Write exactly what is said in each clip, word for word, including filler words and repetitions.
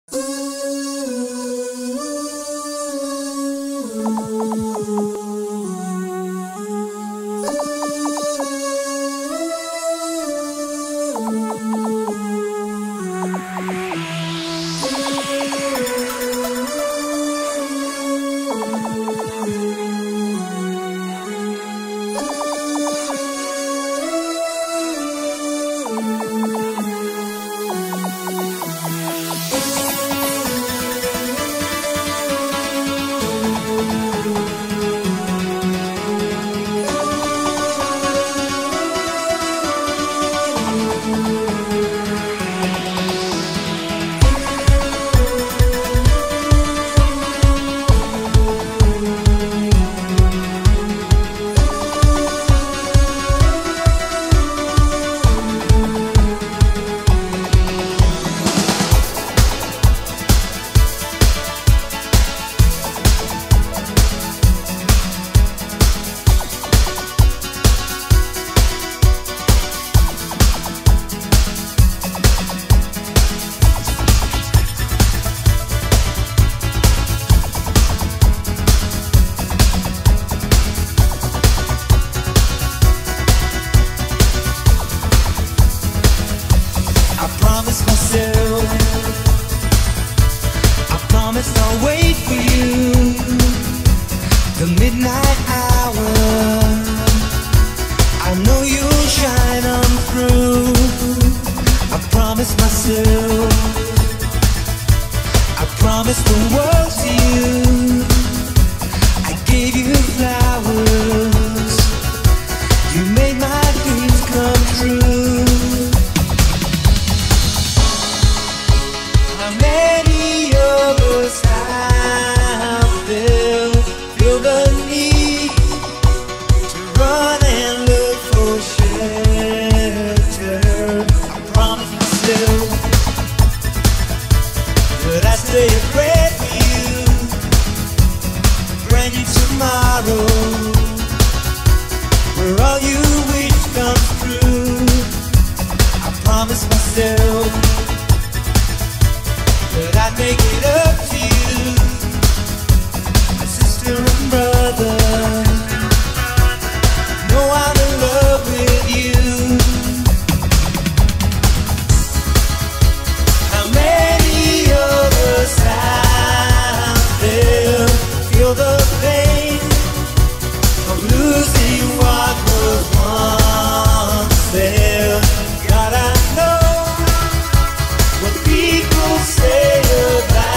Say about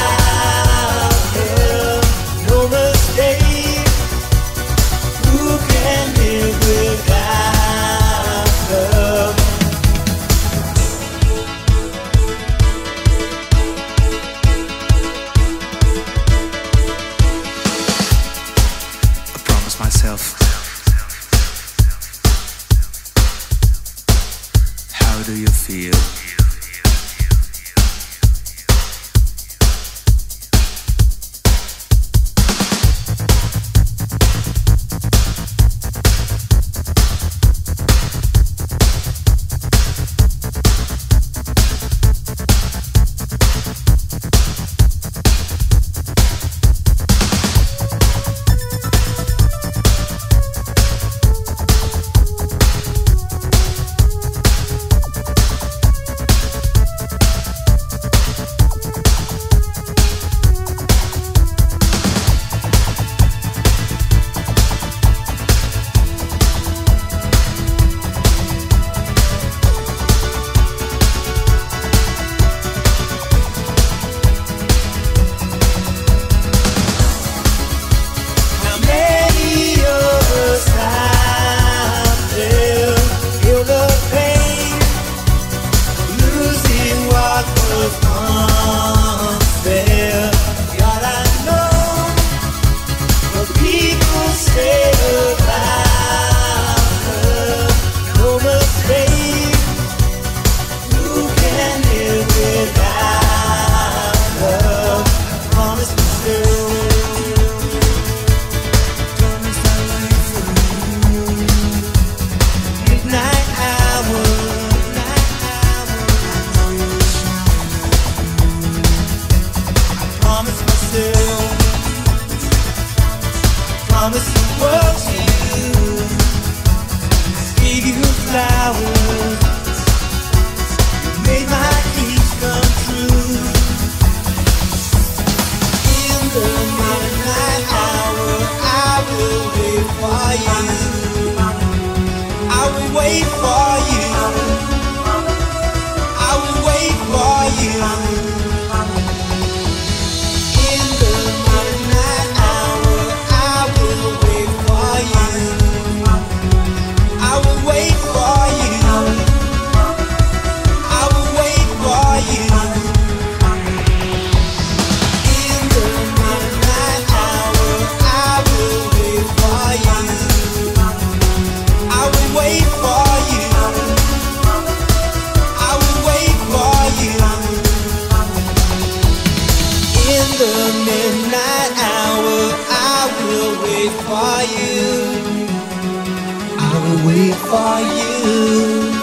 promised the world to you. Gave you flowers, made my dreams come true. In the midnight hour, I will wait for you. I will wait for you. I will wait for you. In the midnight hour, I will wait for you. I will wait for you. I will wait for you. In the midnight hour, I will wait for you. I will wait for you. I will wait for you. In the midnight hour, I will wait for you. I will wait for you.